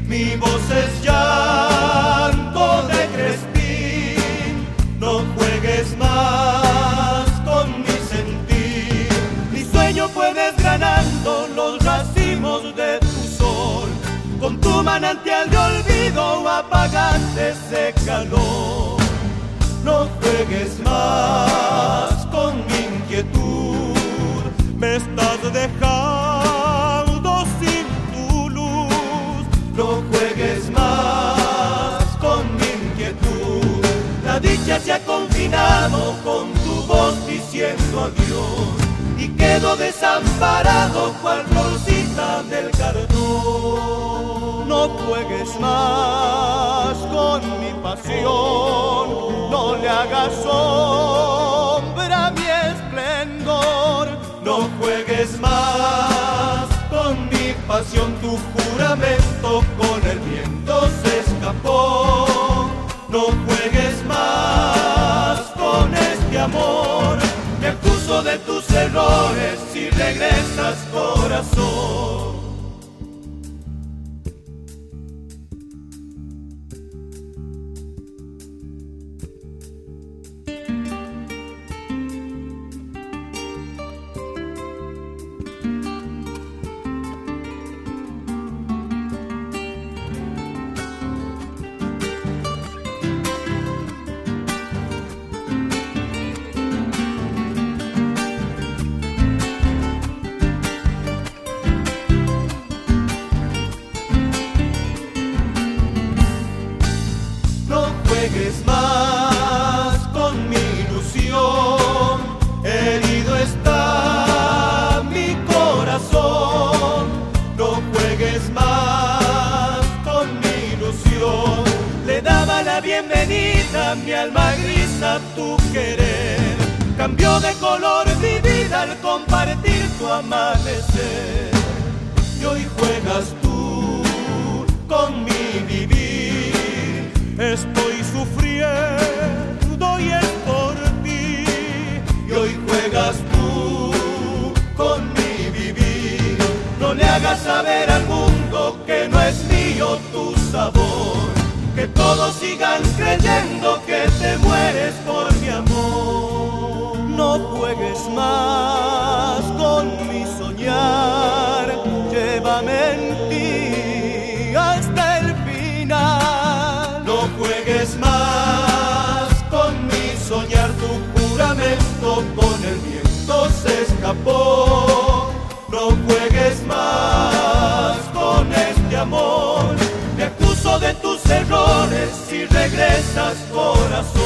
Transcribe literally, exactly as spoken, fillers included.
Mi voz es llanto de crespín, no juegues más con mi sentir. Mi sueño fue desgranando los racimos de tu sol, con tu manantial de olvido apagaste ese calor. No juegues más con mi inquietud, me estás dejando sin tu luz. No juegues más con mi inquietud, la dicha se ha confinado con tu voz diciendo adiós, y quedo desamparado cual florcita del cartón. No juegues más con mi pasión, no le hagas sombra a mi esplendor. No juegues más con mi pasión, tu juramento con el viento se escapó. No juegues más con este amor, me acuso de tus errores si regresas, corazón. No juegues más con mi ilusión, herido está mi corazón. No juegues más con mi ilusión, le daba la bienvenida a mi alma gris a tu querer. Cambió de color mi vida al compartir tu amanecer, y hoy juegas tú con mi vivir. Estoy sufriendo y es por ti, y hoy juegas tú con mi vivir. No le hagas saber al mundo que no es mío tu sabor, que todos sigan creyendo que te mueres por mi amor. No juegues más con mi soñar, llévame en ti hasta el final. No juegues más con mi soñar, tu juramento con el viento se escapó. No juegues más con este amor, me acuso de tus errores si regresas, corazón.